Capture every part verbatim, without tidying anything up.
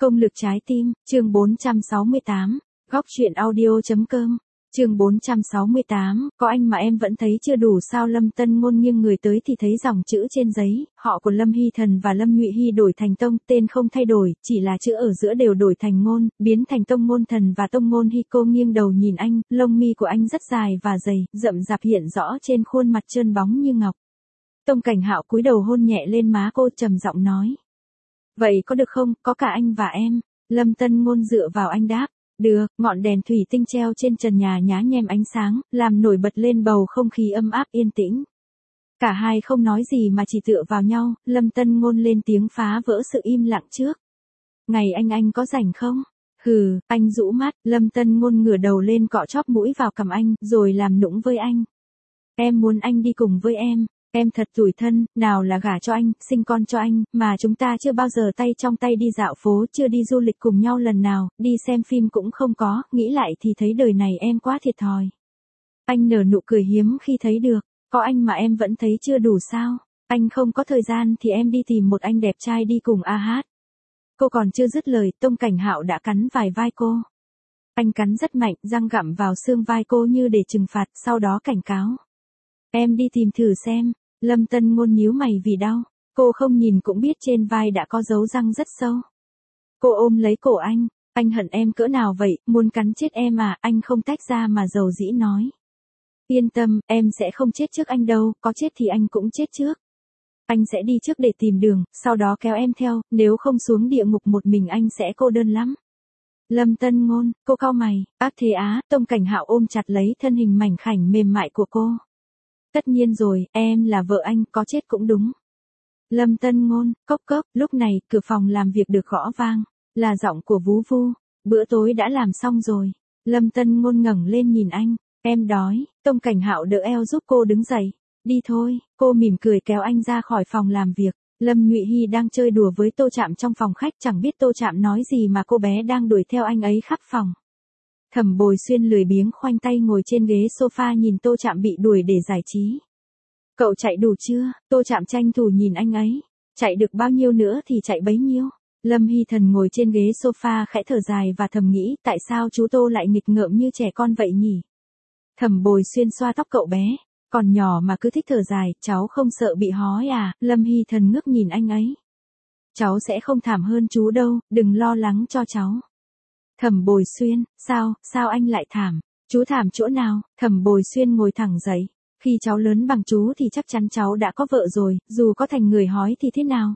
Công lực trái tim, chương bốn trăm sáu mươi tám, góc truyện audio.com, chương bốn trăm sáu mươi tám, có anh mà em vẫn thấy chưa đủ sao? Lâm Tân Ngôn nghiêng người tới thì thấy dòng chữ trên giấy, họ của Lâm Hy Thần và Lâm Nhụy Hy đổi thành Tông, tên không thay đổi, chỉ là chữ ở giữa đều đổi thành Ngôn, biến thành Tông Ngôn Thần và Tông Ngôn Hy. Cô nghiêng đầu nhìn anh, lông mi của anh rất dài và dày, rậm rạp hiện rõ trên khuôn mặt trơn bóng như ngọc. Tông Cảnh Hạo cúi đầu hôn nhẹ lên má cô, trầm giọng nói. Vậy có được không, có cả anh và em? Lâm Tân Ngôn dựa vào anh đáp. Được. Ngọn đèn thủy tinh treo trên trần nhà nhá nhem ánh sáng, làm nổi bật lên bầu không khí âm áp yên tĩnh. Cả hai không nói gì mà chỉ tựa vào nhau. Lâm Tân Ngôn lên tiếng phá vỡ sự im lặng trước. Ngày anh anh có rảnh không? Hừ, anh rũ mắt. Lâm Tân Ngôn ngửa đầu lên cọ chóp mũi vào cằm anh, rồi làm nũng với anh. Em muốn anh đi cùng với em. Em thật tủi thân, nào là gả cho anh, sinh con cho anh, mà chúng ta chưa bao giờ tay trong tay đi dạo phố, chưa đi du lịch cùng nhau lần nào, đi xem phim cũng không có, nghĩ lại thì thấy đời này em quá thiệt thòi. Anh nở nụ cười hiếm khi thấy được, có anh mà em vẫn thấy chưa đủ sao? Anh không có thời gian thì em đi tìm một anh đẹp trai đi cùng a hát. Cô còn chưa dứt lời, Tông Cảnh Hạo đã cắn vài vai cô. Anh cắn rất mạnh, răng gặm vào xương vai cô như để trừng phạt, sau đó cảnh cáo. Em đi tìm thử xem. Lâm Tân Ngôn nhíu mày vì đau, cô không nhìn cũng biết trên vai đã có dấu răng rất sâu. Cô ôm lấy cổ anh, anh hận em cỡ nào vậy, muốn cắn chết em à? Anh không tách ra mà dầu dĩ nói. Yên tâm, em sẽ không chết trước anh đâu, có chết thì anh cũng chết trước. Anh sẽ đi trước để tìm đường, sau đó kéo em theo, nếu không xuống địa ngục một mình anh sẽ cô đơn lắm. Lâm Tân Ngôn, cô cau mày, ác thế á? Tông Cảnh Hạo ôm chặt lấy thân hình mảnh khảnh mềm mại của cô. Tất nhiên rồi, em là vợ anh, có chết cũng đúng. Lâm Tân Ngôn, cốc cốc, lúc này, cửa phòng làm việc được gõ vang, là giọng của Vú Vu, bữa tối đã làm xong rồi. Lâm Tân Ngôn ngẩng lên nhìn anh, em đói. Tông Cảnh Hạo đỡ eo giúp cô đứng dậy, đi thôi. Cô mỉm cười kéo anh ra khỏi phòng làm việc. Lâm Nhụy Hy đang chơi đùa với Tô Trạm trong phòng khách, chẳng biết Tô Trạm nói gì mà cô bé đang đuổi theo anh ấy khắp phòng. Thẩm Bồi Xuyên lười biếng khoanh tay ngồi trên ghế sofa nhìn Tô Trạm bị đuổi để giải trí. Cậu chạy đủ chưa? Tô Trạm tranh thủ nhìn anh ấy. Chạy được bao nhiêu nữa thì chạy bấy nhiêu. Lâm Hy Thần ngồi trên ghế sofa khẽ thở dài và thầm nghĩ tại sao chú Tô lại nghịch ngợm như trẻ con vậy nhỉ? Thẩm Bồi Xuyên xoa tóc cậu bé. Còn nhỏ mà cứ thích thở dài, cháu không sợ bị hói à? Lâm Hy Thần ngước nhìn anh ấy. Cháu sẽ không thảm hơn chú đâu, đừng lo lắng cho cháu. Thẩm Bồi Xuyên, sao, sao anh lại thảm? Chú thảm chỗ nào? Thẩm Bồi Xuyên ngồi thẳng dậy. Khi cháu lớn bằng chú thì chắc chắn cháu đã có vợ rồi, dù có thành người hói thì thế nào?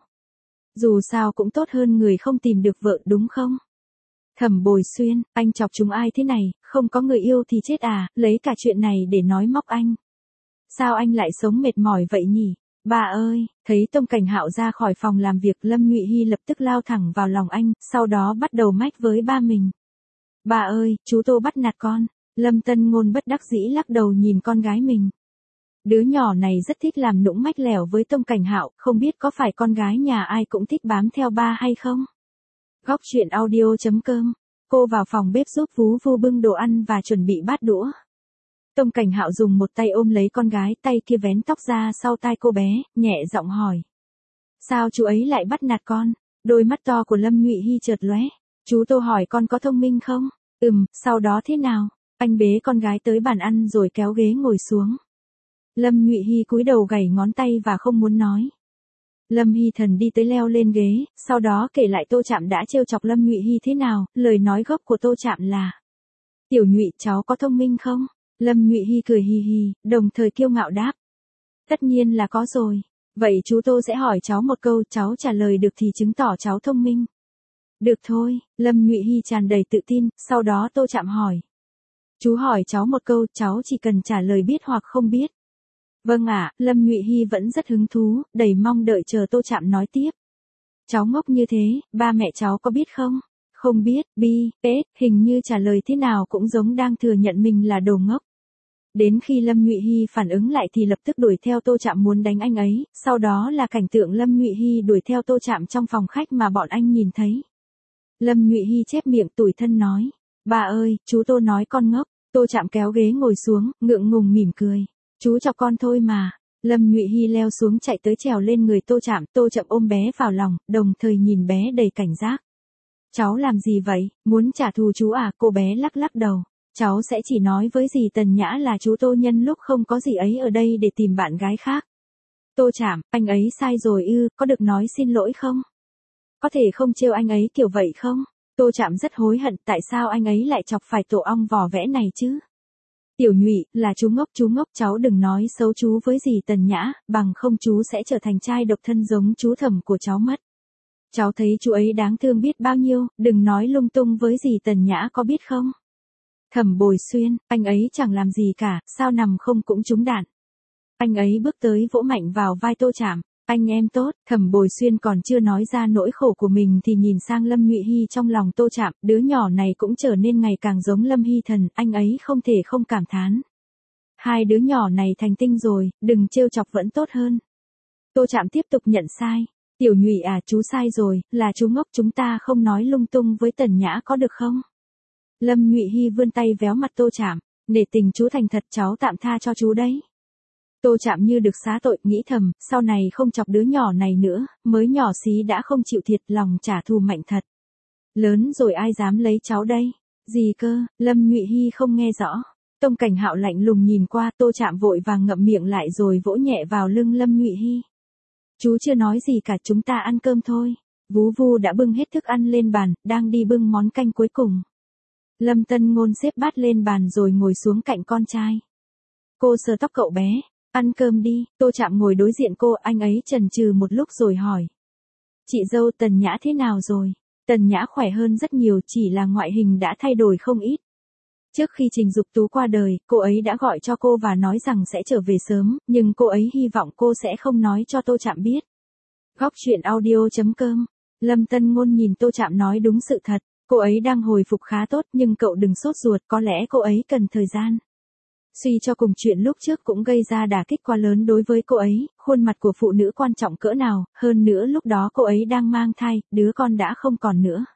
Dù sao cũng tốt hơn người không tìm được vợ đúng không? Thẩm Bồi Xuyên, anh chọc chúng ai thế này, không có người yêu thì chết à, lấy cả chuyện này để nói móc anh. Sao anh lại sống mệt mỏi vậy nhỉ? Bà ơi, thấy Tông Cảnh Hạo ra khỏi phòng làm việc, Lâm Nhụy Hy lập tức lao thẳng vào lòng anh, sau đó bắt đầu mách với ba mình. Bà ơi, chú Tô bắt nạt con. Lâm Tân Ngôn bất đắc dĩ lắc đầu nhìn con gái mình. Đứa nhỏ này rất thích làm nũng mách lẻo với Tông Cảnh Hạo, không biết có phải con gái nhà ai cũng thích bám theo ba hay không? Góc truyện audio.com, cô vào phòng bếp giúp Vú Vu bưng đồ ăn và chuẩn bị bát đũa. Tông Cảnh Hạo dùng một tay ôm lấy con gái, tay kia vén tóc ra sau tai cô bé, nhẹ giọng hỏi. Sao chú ấy lại bắt nạt con? Đôi mắt to của Lâm Nhụy Hy chợt lóe. Chú Tô hỏi con có thông minh không? Ừm, sau đó thế nào? Anh bế con gái tới bàn ăn rồi kéo ghế ngồi xuống. Lâm Nhụy Hy cúi đầu gảy ngón tay và không muốn nói. Lâm Hy Thần đi tới leo lên ghế, sau đó kể lại Tô Trạm đã trêu chọc Lâm Nhụy Hy thế nào, lời nói gốc của Tô Trạm là. Tiểu Nhụy, cháu có thông minh không? Lâm Nhụy Hy cười hì hì, đồng thời kiêu ngạo đáp. Tất nhiên là có rồi. Vậy chú Tô sẽ hỏi cháu một câu, cháu trả lời được thì chứng tỏ cháu thông minh. Được thôi, Lâm Nhụy Hy tràn đầy tự tin, sau đó Tô Trạm hỏi. Chú hỏi cháu một câu, cháu chỉ cần trả lời biết hoặc không biết. Vâng ạ, Lâm Nhụy Hy vẫn rất hứng thú, đầy mong đợi chờ Tô Trạm nói tiếp. Cháu ngốc như thế, ba mẹ cháu có biết không? Không biết, bi, pết, hình như trả lời thế nào cũng giống đang thừa nhận mình là đồ ngốc. Đến khi Lâm Nhụy Hy phản ứng lại thì lập tức đuổi theo Tô Trạm muốn đánh anh ấy, sau đó là cảnh tượng Lâm Nhụy Hy đuổi theo Tô Trạm trong phòng khách mà bọn anh nhìn thấy. Lâm Nhụy Hy chép miệng tủi thân nói, bà ơi, chú Tô nói con ngốc. Tô Trạm kéo ghế ngồi xuống, ngượng ngùng mỉm cười. Chú cho con thôi mà. Lâm Nhụy Hy leo xuống chạy tới trèo lên người Tô Trạm, Tô Trạm ôm bé vào lòng, đồng thời nhìn bé đầy cảnh giác. Cháu làm gì vậy, muốn trả thù chú à? Cô bé lắc lắc đầu. Cháu sẽ chỉ nói với dì Tần Nhã là chú Tô nhân lúc không có dì ấy ở đây để tìm bạn gái khác. Tô Trạm, anh ấy sai rồi ư, có được nói xin lỗi không? Có thể không trêu anh ấy kiểu vậy không? Tô Trạm rất hối hận tại sao anh ấy lại chọc phải tổ ong vò vẽ này chứ? Tiểu Nhụy, là chú ngốc chú ngốc cháu đừng nói xấu chú với dì Tần Nhã, bằng không chú sẽ trở thành trai độc thân giống chú Thẩm của cháu mất. Cháu thấy chú ấy đáng thương biết bao nhiêu, đừng nói lung tung với dì Tần Nhã có biết không? Thẩm Bồi Xuyên, anh ấy chẳng làm gì cả, sao nằm không cũng trúng đạn. Anh ấy bước tới vỗ mạnh vào vai Tô Trạm. Anh em tốt, Thẩm Bồi Xuyên còn chưa nói ra nỗi khổ của mình thì nhìn sang Lâm Nhụy Hy trong lòng Tô Trạm, đứa nhỏ này cũng trở nên ngày càng giống Lâm Hy Thần, anh ấy không thể không cảm thán. Hai đứa nhỏ này thành tinh rồi, đừng trêu chọc vẫn tốt hơn. Tô Trạm tiếp tục nhận sai. Tiểu Nhụy à, chú sai rồi, là chú ngốc, chúng ta không nói lung tung với Tần Nhã có được không? Lâm Nhụy Hy vươn tay véo mặt Tô Trạm, nể tình chú thành thật cháu tạm tha cho chú đấy. Tô Trạm như được xá tội, nghĩ thầm, sau này không chọc đứa nhỏ này nữa, mới nhỏ xí đã không chịu thiệt, lòng trả thù mạnh thật. Lớn rồi ai dám lấy cháu đây? Gì cơ? Lâm Nhụy Hy không nghe rõ. Tông Cảnh Hạo lạnh lùng nhìn qua, Tô Trạm vội vàng ngậm miệng lại rồi vỗ nhẹ vào lưng Lâm Nhụy Hy. Chú chưa nói gì cả, chúng ta ăn cơm thôi. Vú Vu đã bưng hết thức ăn lên bàn, đang đi bưng món canh cuối cùng. Lâm Tân Ngôn xếp bát lên bàn rồi ngồi xuống cạnh con trai. Cô sờ tóc cậu bé. Ăn cơm đi. Tô Trạm ngồi đối diện cô, anh ấy chần chừ một lúc rồi hỏi. Chị dâu Tần Nhã thế nào rồi? Tần Nhã khỏe hơn rất nhiều, chỉ là ngoại hình đã thay đổi không ít. Trước khi Trình Dục Tú qua đời, cô ấy đã gọi cho cô và nói rằng sẽ trở về sớm, nhưng cô ấy hy vọng cô sẽ không nói cho Tô Trạm biết. Góc truyện audio chấm com. Lâm Tân Ngôn nhìn Tô Trạm nói đúng sự thật, cô ấy đang hồi phục khá tốt nhưng cậu đừng sốt ruột, có lẽ cô ấy cần thời gian. Suy cho cùng chuyện lúc trước cũng gây ra đả kích quá lớn đối với cô ấy, khuôn mặt của phụ nữ quan trọng cỡ nào, hơn nữa lúc đó cô ấy đang mang thai, đứa con đã không còn nữa.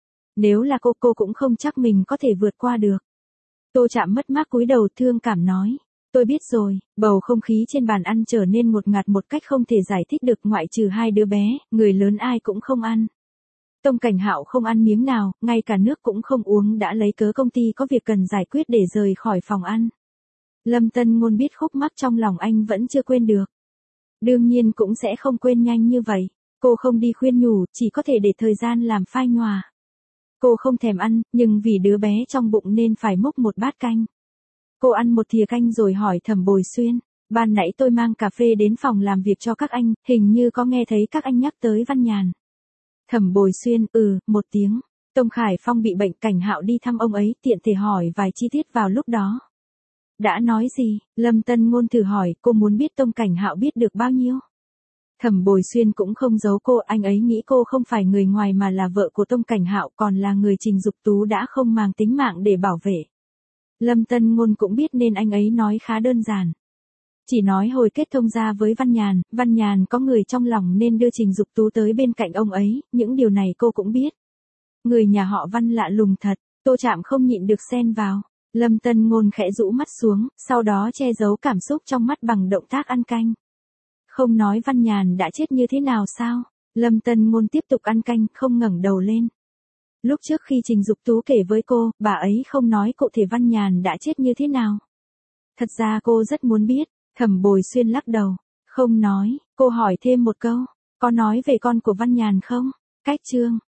Nếu là cô, cô cũng không chắc mình có thể vượt qua được. Tô Trạm mất mát cúi đầu thương cảm nói. Tôi biết rồi, bầu không khí trên bàn ăn trở nên ngột ngạt một cách không thể giải thích được, ngoại trừ hai đứa bé, người lớn ai cũng không ăn. Tông Cảnh Hạo không ăn miếng nào, ngay cả nước cũng không uống, đã lấy cớ công ty có việc cần giải quyết để rời khỏi phòng ăn. Lâm Tân Ngôn biết khúc mắc trong lòng anh vẫn chưa quên được. Đương nhiên cũng sẽ không quên nhanh như vậy. Cô không đi khuyên nhủ, chỉ có thể để thời gian làm phai nhòa. Cô không thèm ăn, nhưng vì đứa bé trong bụng nên phải múc một bát canh. Cô ăn một thìa canh rồi hỏi Thẩm Bồi Xuyên. Ban nãy tôi mang cà phê đến phòng làm việc cho các anh, hình như có nghe thấy các anh nhắc tới Văn Nhàn. Thẩm Bồi Xuyên, ừ, một tiếng. Tông Khải Phong bị bệnh, Cảnh Hạo đi thăm ông ấy, tiện thể hỏi vài chi tiết vào lúc đó. Đã nói gì? Lâm Tân Ngôn thử hỏi, cô muốn biết Tông Cảnh Hạo biết được bao nhiêu? Thẩm Bồi Xuyên cũng không giấu cô, anh ấy nghĩ cô không phải người ngoài mà là vợ của Tông Cảnh Hạo, còn là người Trình Dục Tú đã không màng tính mạng để bảo vệ. Lâm Tân Ngôn cũng biết nên anh ấy nói khá đơn giản. Chỉ nói hồi kết thông gia với Văn Nhàn, Văn Nhàn có người trong lòng nên đưa Trình Dục Tú tới bên cạnh ông ấy, những điều này cô cũng biết. Người nhà họ Văn lạ lùng thật, Tô Trạm không nhịn được xen vào. Lâm Tân Ngôn khẽ rũ mắt xuống, sau đó che giấu cảm xúc trong mắt bằng động tác ăn canh. Không nói Văn Nhàn đã chết như thế nào sao? Lâm Tân Ngôn tiếp tục ăn canh, không ngẩng đầu lên. Lúc trước khi Trình Dục Tú kể với cô, bà ấy không nói cụ thể Văn Nhàn đã chết như thế nào. Thật ra cô rất muốn biết. Thẩm Bồi Xuyên lắc đầu. Không nói, cô hỏi thêm một câu. Có nói về con của Văn Nhàn không? Cách chương.